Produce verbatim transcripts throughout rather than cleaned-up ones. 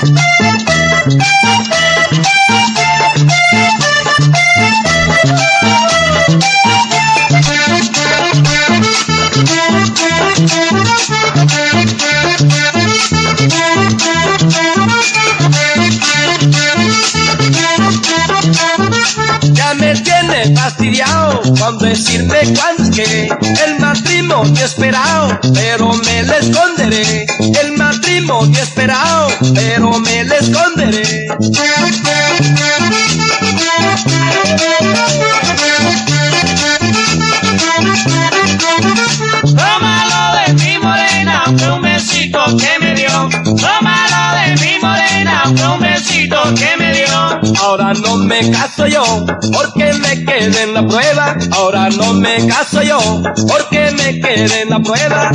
Ya me tiene fastidiado con decirme cuándo es que el matrimonio esperado, pero me le esconderé. El matrimonio esperado, pero me le esconderé. Tómalo de mi morena, fue un besito que me dio. Tómalo de mi morena, fue un besito que me dio. Ahora no me caso yo, porque me quedé en la prueba. Ahora no me caso yo, porque me quedé en la prueba.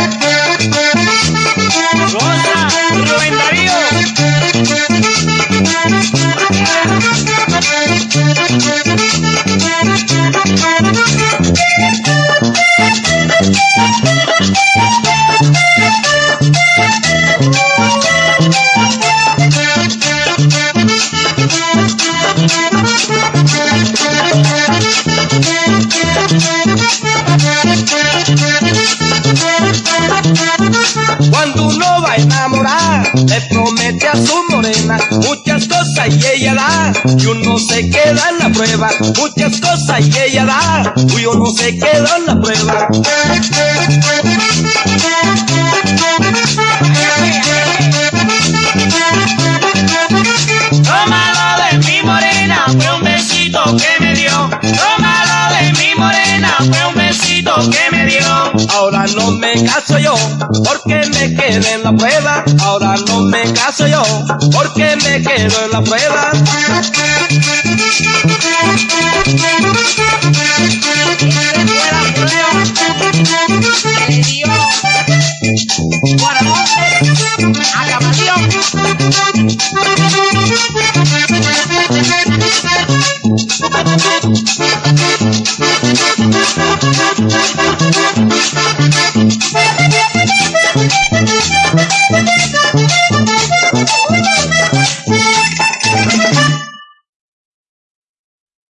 Goza, Rubén Darío. Cuando uno va a enamorar, le promete a su morena muchas cosas y ella da, y uno se queda en la prueba. Muchas cosas y ella da, y uno se queda en la prueba. Tómalo de mi morena, fue un besito que me dio. Tómalo de mi morena, fue un besito que me dio. Ahora no me caso yo, porque me quedé en la prueba. Ahora no me caso yo, porque me quedo en la prueba.